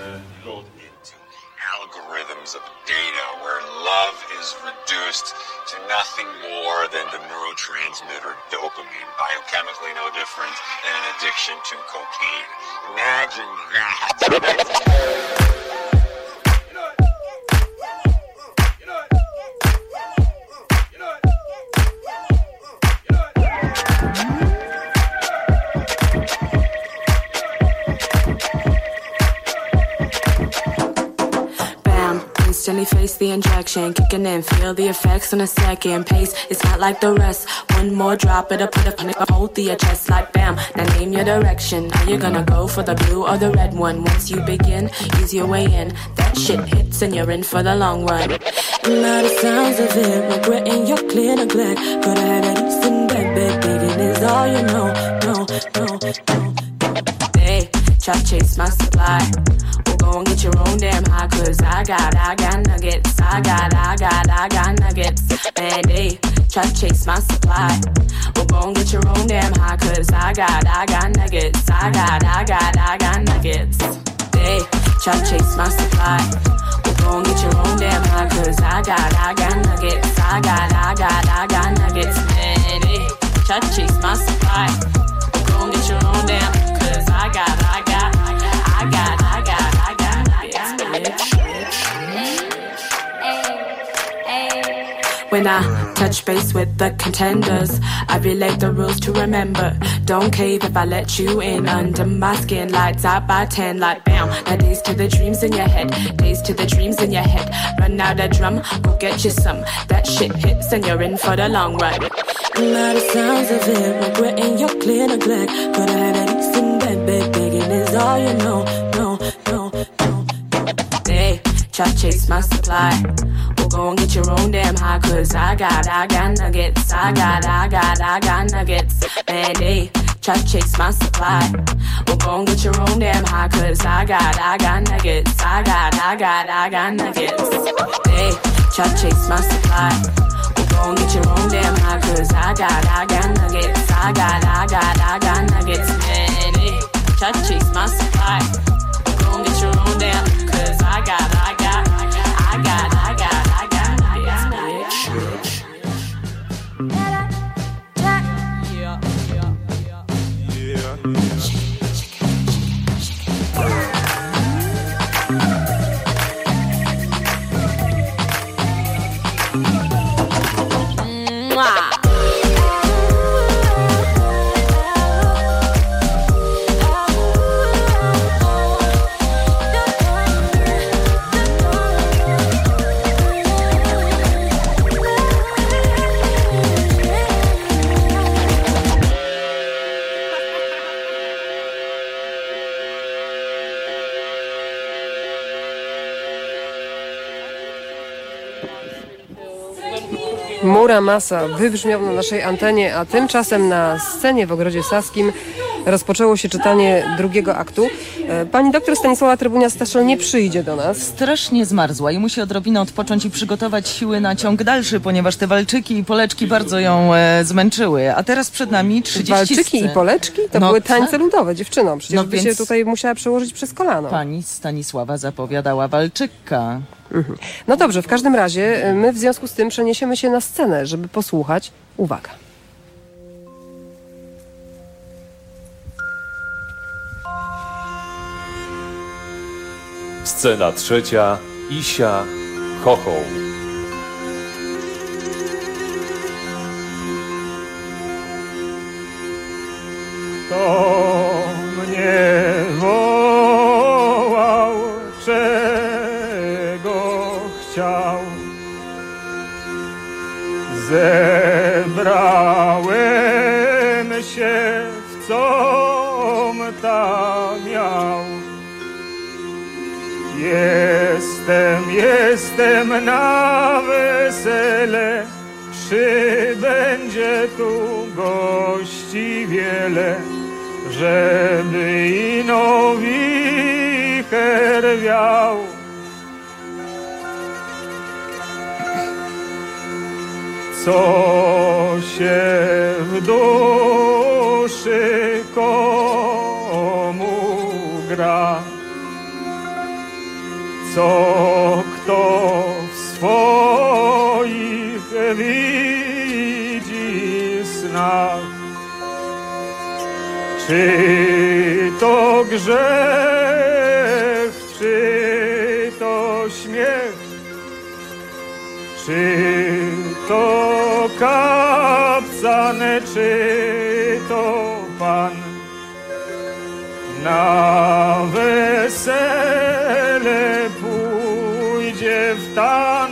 Nothing more than the neurotransmitter dopamine, biochemically no different than an addiction to cocaine. Imagine that. Instantly face the injection, kicking in, feel the effects on a second pace. It's not like the rest. One more drop, it'll put a panic, hold the chest like bam. Now name your direction. Are you gonna go for the blue or the red one? Once you begin, ease your way in. That shit hits and you're in for the long run. A lot of sounds of it, regretting your clear neglect. Could have had it in bed, begging is all you know. No. They try to chase my supply. Go and get your own damn high, cause I got nuggets. I got nuggets. Man, they try to chase my supply. Well, go and get your own damn high, cause I got nuggets. I got nuggets. They try to chase my supply. Well, go and get your own damn high, cause I got nuggets. I got nuggets. Man, they try to chase my supply. Well, go and get your own damn, cause I got When I touch base with the contenders, I relate the rules to remember. Don't cave if I let you in. Under my skin, lights out by 10, like bam. Now days to the dreams in your head, days to the dreams in your head. Run out a drum, go get you some. That shit hits and you're in for the long run. A lot of sounds of it, regretting your clear neglect. Could I have had it in bed, begging is all you know. No. They try to chase my supply. Go and get your own damn high, cause I got nuggets. I got nuggets. Man, they try to chase my supply. Well, go and get your own damn high, cause I got nuggets. I got nuggets. They try to chase my supply. Well, go and get your own damn high, cause I got nuggets. I got nuggets. Man, they try to chase my supply. Well, go and get your own damn, cause I got Chmura Masa wybrzmiał na naszej antenie, a tymczasem na scenie w Ogrodzie Saskim rozpoczęło się czytanie drugiego aktu. Pani doktor Stanisława Trybunia-Staszel nie przyjdzie do nas. Strasznie zmarzła i musi odrobinę odpocząć i przygotować siły na ciąg dalszy, ponieważ te walczyki i poleczki bardzo ją zmęczyły. A teraz przed nami 30 Walczyki i poleczki? To były tańce ludowe, dziewczyno. Przecież by się tutaj musiała przełożyć przez kolano. Pani Stanisława zapowiadała walczyka. No dobrze, w każdym razie my w związku z tym przeniesiemy się na scenę, żeby posłuchać. Uwaga. Scena trzecia. Isia, chochoł. Kto mnie wołał, czego chciał? Zebrałem się, w com tam miał. Jestem na wesele, przybędzie tu gości wiele, żeby ino wicher wiał. Co się w duszy komu gra, co kto w swoich widzi snach. Czy to grzech, czy to śmiech, czy to kapcan, czy to pan? Na wesele pójdzie w tan.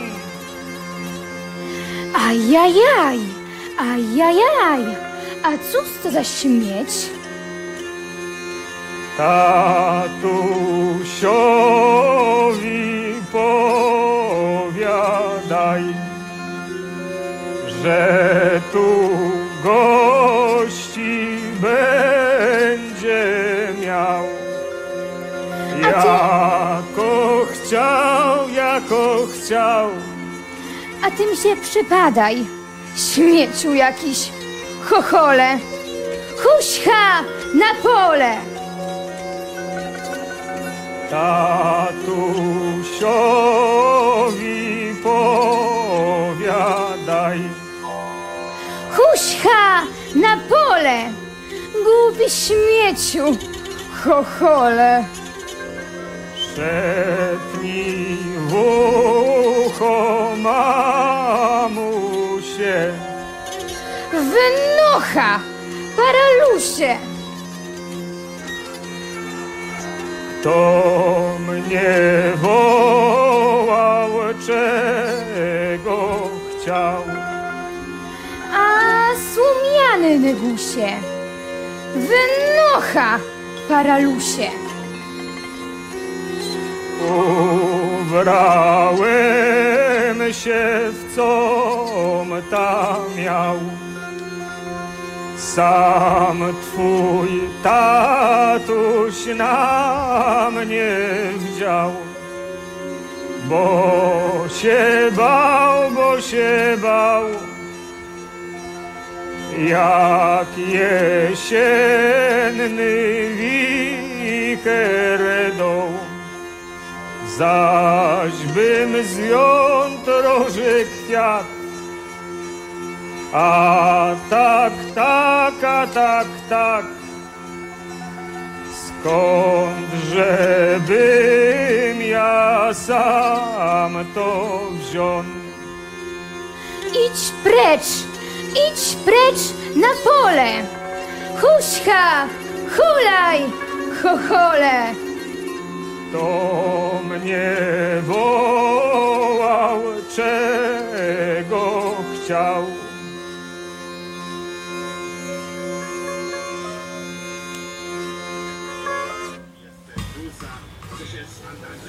Ajajaj, ajajaj, a cóż to za śmieć? Tatusiowi powiadaj, że tu gości będzie miał. Jako chciał. A tym się przypadaj, śmieciu jakiś, chochole. Huścha na pole. Tatusiowi powiadaj. Huścha na pole, głupi śmieciu, chochole. Szepnij w ucho mamusie. Wynocha, paralusie. Kto mnie wołał, czego chciał? A słomiany negusie, wynocha, paralusie. Ubrałem się, w com tam miał. Sam twój tatuś na mnie wdział, bo się bał, jak jesienny wicher dął. Zaś bym zwiątroży kwiat, a tak, skądże bym ja sam to wziął? Idź precz na pole, huścha, hulaj, chochole. To mnie wołał, czego chciał?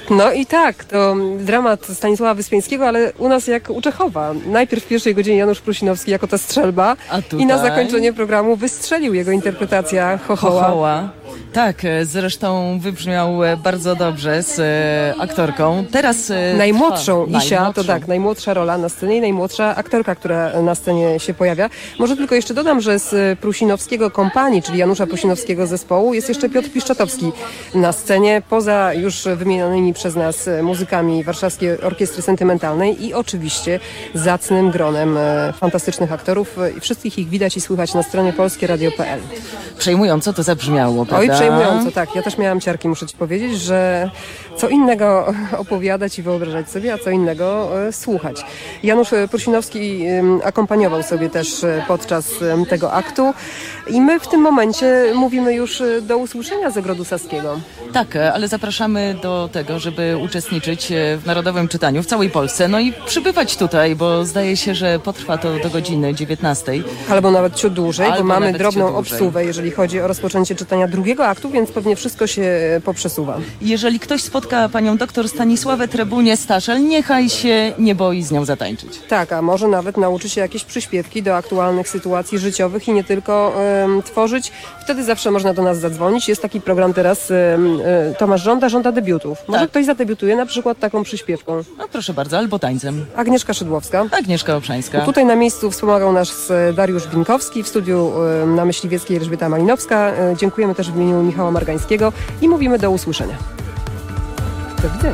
No i tak, to dramat Stanisława Wyspiańskiego, ale u nas jak u Czechowa. Najpierw w pierwszej godzinie Janusz Prusinowski jako ta strzelba i na zakończenie programu wystrzelił jego interpretacja Chochoła. Tak, zresztą wybrzmiał bardzo dobrze z aktorką. Teraz najmłodszą Isia, to tak, najmłodsza rola na scenie i najmłodsza aktorka, która na scenie się pojawia. Może tylko jeszcze dodam, że z Prusinowskiego kompanii, czyli Janusza Prusinowskiego zespołu, jest jeszcze Piotr Piszczatowski na scenie, poza już wymienionymi przez nas muzykami Warszawskiej Orkiestry Sentymentalnej i oczywiście zacnym gronem fantastycznych aktorów. Wszystkich ich widać i słychać na stronie polskieradio.pl. Przejmująco to zabrzmiało, prawda? Oj, przejmująco, tak. Ja też miałam ciarki, muszę ci powiedzieć, że co innego opowiadać i wyobrażać sobie, a co innego słuchać. Janusz Prusinowski akompaniował sobie też podczas tego aktu i my w tym momencie mówimy już do usłyszenia z Ogrodu Saskiego. Tak, ale zapraszamy do tego, żeby uczestniczyć w Narodowym Czytaniu w całej Polsce, no i przybywać tutaj, bo zdaje się, że potrwa to do godziny 19. Albo nawet ciut dłużej, bo mamy drobną obsuwę, jeżeli chodzi o rozpoczęcie czytania drugiego aktu, więc pewnie wszystko się poprzesuwa. Jeżeli ktoś spotka panią doktor Stanisławę Trebunię-Staszel, niechaj się nie boi z nią zatańczyć. Tak, a może nawet nauczy się jakieś przyśpiewki do aktualnych sytuacji życiowych i nie tylko tworzyć. Wtedy zawsze można do nas zadzwonić. Jest taki program teraz, Tomasz żąda debiutów. Może ktoś zadebiutuje na przykład taką przyśpiewką. No proszę bardzo, albo tańcem. Agnieszka Szydłowska. Agnieszka Obszańska. Tutaj na miejscu wspomagał nas Dariusz Winkowski, w studiu na Myśliwieckiej Elżbieta Malinowska. Dziękujemy też w imieniu Michała Margańskiego i mówimy do usłyszenia. Do widzenia.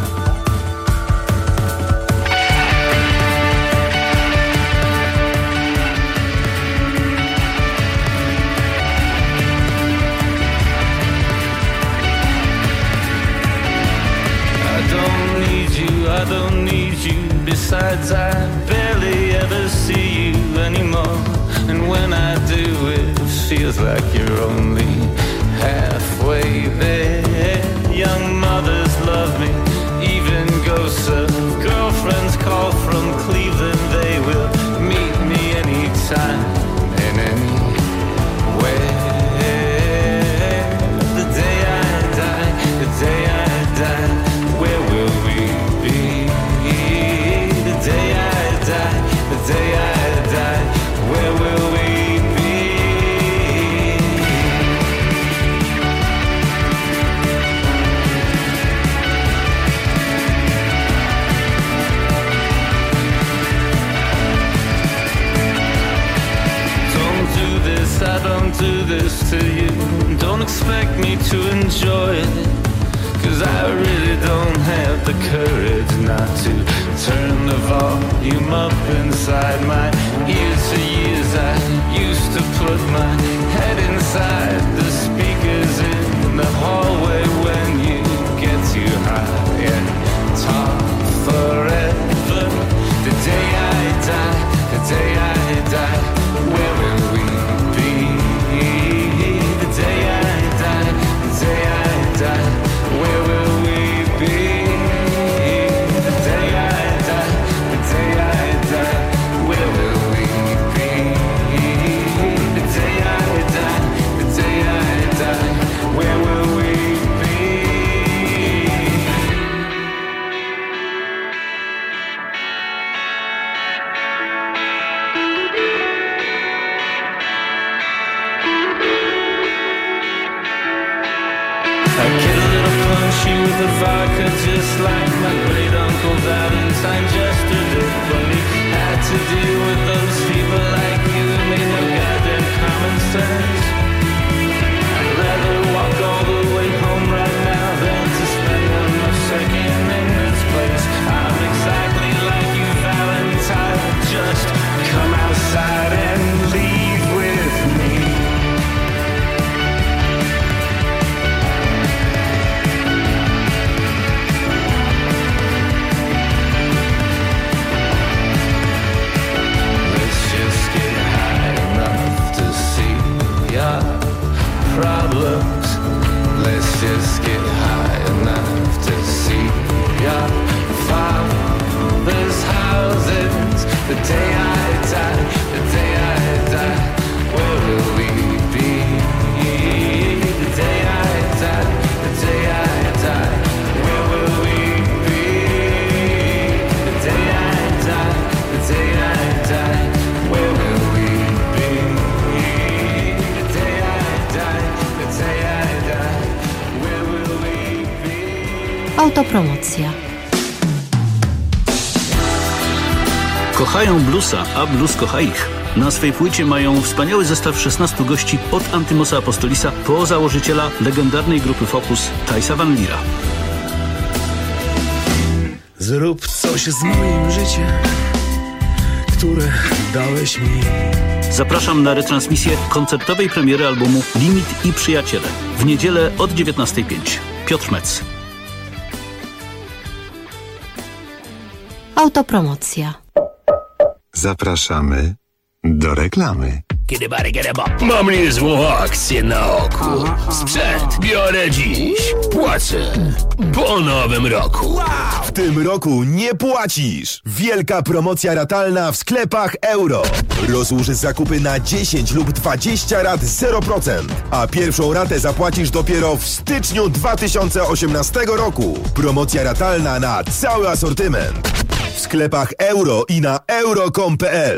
I don't need you, besides I barely ever see you anymore. And when I do, it feels like you're only halfway there. Young mothers love me, even ghosts of girlfriends call from Cleveland. They will meet me anytime and anywhere. The day I die, the day I die, where will we be? The day I die, the day I die, where will we be? Don't do this, I don't do this to you. Don't expect me to enjoy it, 'cause I really don't have the courage not to turn the volume up inside my ears. For years I used to put my head inside the speakers in the hallway when you get too high and talk forever. The day I die, the day I die, where will we be? The day I die, the day I die, where will we be? The day I die, the day I die, where will we be? The day I die, the day I die, where will we be? I get a little punchy with the vodka, just like my great uncle Valentine yesterday. But he had to deal with those people like you who made no goddamn common sense. I'd rather walk all the way home right now than to spend another second in this place. I'm exactly like you, Valentine. Just come outside and leave with me. Autopromocja. Kochają bluesa, a blues kocha ich. Na swej płycie mają wspaniały zestaw 16 gości od Antymosa Apostolisa po założyciela legendarnej grupy Focus Thijsa van Liera. Zrób coś z moim życiem, które dałeś mi. Zapraszam na retransmisję koncertowej premiery albumu Limit i Przyjaciele w niedzielę od 19:05. Piotr Metz. Autopromocja. Zapraszamy do reklamy. Mam niezłą akcję na oku. Sprzęt biorę dziś, płacę po nowym roku. W tym roku nie płacisz! Wielka promocja ratalna w sklepach Euro. Rozłóż zakupy na 10 lub 20 rat 0%, a pierwszą ratę zapłacisz dopiero w styczniu 2018 roku. Promocja ratalna na cały asortyment. W sklepach Euro i na euro.com.pl.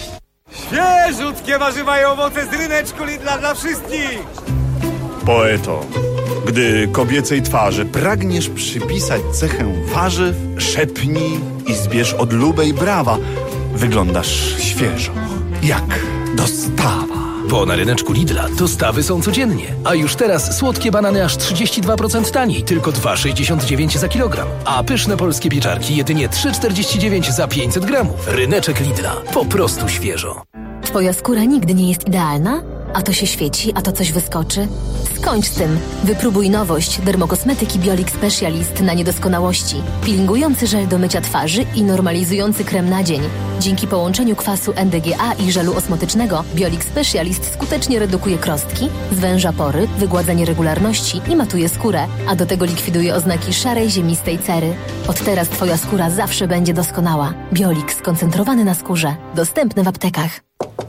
Świeżutkie warzywa i owoce z ryneczku Lidla dla wszystkich! Poeto, gdy kobiecej twarzy pragniesz przypisać cechę warzyw, szepnij i zbierz od lubej brawa. Wyglądasz świeżo, jak dostawa. Bo na ryneczku Lidla dostawy są codziennie. A już teraz słodkie banany aż 32% taniej, tylko 2,69 za kilogram. A pyszne polskie pieczarki jedynie 3,49 za 500 gramów. Ryneczek Lidla. Po prostu świeżo. Twoja skóra nigdy nie jest idealna? A to się świeci, a to coś wyskoczy? Skończ z tym. Wypróbuj nowość dermokosmetyki Biolix Specialist na niedoskonałości. Peelingujący żel do mycia twarzy i normalizujący krem na dzień. Dzięki połączeniu kwasu NDGA i żelu osmotycznego Biolix Specialist skutecznie redukuje krostki, zwęża pory, wygładza nieregularności i matuje skórę, a do tego likwiduje oznaki szarej, ziemistej cery. Od teraz Twoja skóra zawsze będzie doskonała. Biolix skoncentrowany na skórze. Dostępny w aptekach.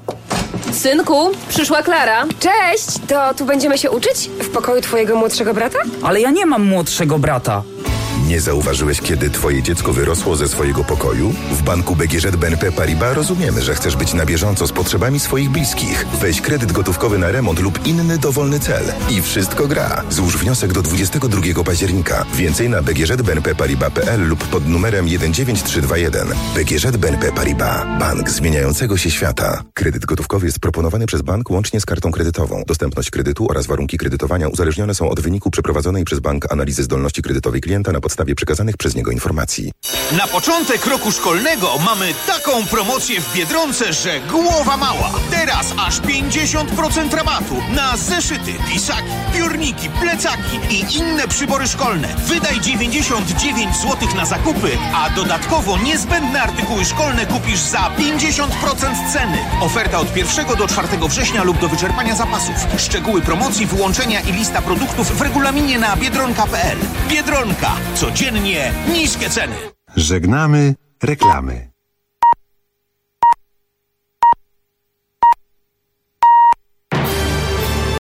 Synku, przyszła Klara. Cześć! To tu będziemy się uczyć? W pokoju twojego młodszego brata? Ale ja nie mam młodszego brata. Nie zauważyłeś, kiedy twoje dziecko wyrosło ze swojego pokoju? W banku BGŻ BNP Paribas rozumiemy, że chcesz być na bieżąco z potrzebami swoich bliskich. Weź kredyt gotówkowy na remont lub inny dowolny cel. I wszystko gra. Złóż wniosek do 22 października. Więcej na bgżbnpparibas.pl lub pod numerem 19321. BGŻ BNP Paribas. Bank zmieniającego się świata. Kredyt gotówkowy jest proponowany przez bank łącznie z kartą kredytową. Dostępność kredytu oraz warunki kredytowania uzależnione są od wyniku przeprowadzonej przez bank analizy zdolności kredytowej klienta na podstawie przekazanych przez niego informacji. Na początek roku szkolnego mamy taką promocję w Biedronce, że głowa mała. Teraz aż 50% rabatu na zeszyty, pisaki, piórniki, plecaki i inne przybory szkolne. Wydaj 99 zł na zakupy, a dodatkowo niezbędne artykuły szkolne kupisz za 50% ceny. Oferta od 1 do 4 września lub do wyczerpania zapasów. Szczegóły promocji, wyłączenia i lista produktów w regulaminie na biedronka.pl. Biedronka. Codziennie niskie ceny. Żegnamy reklamy.